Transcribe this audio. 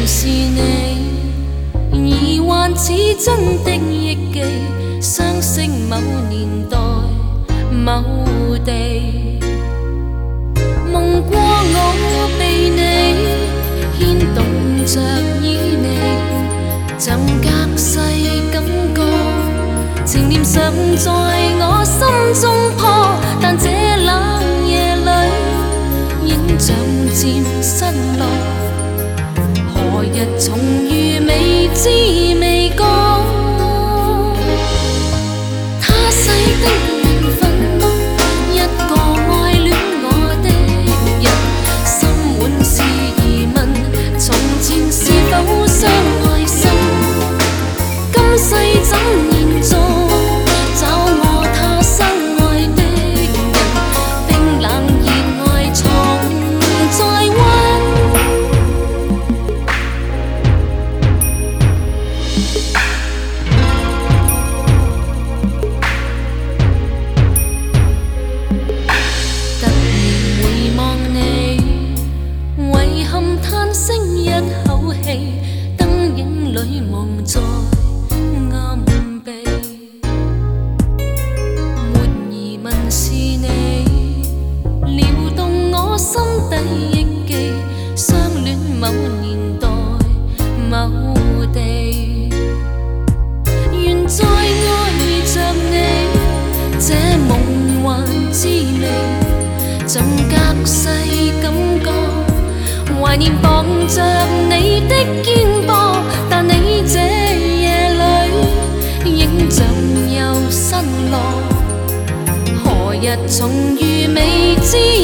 是你，疑幻似真的忆记，相识某年代某地，梦过我被你牵动着以你，像隔世感觉，情念常在我心中破，但这冷夜里，影像渐失落。何日重遇，未知未觉。他世的缘分，一个爱戀我的人，心滿是疑問，從前是否相愛深？今世怎延續？找我他相愛的人，冰冷熱愛重再溫。突然回望你，遺憾嘆息一口氣，燈影裏忘在暗秘。沒疑問是你，撩動我心底憶記，相戀某年代某地，願再愛着你，這夢幻滋味，像隔世感覺，懷念傍着你的肩膊，但你這夜裏，影像又失落，何日重遇，未知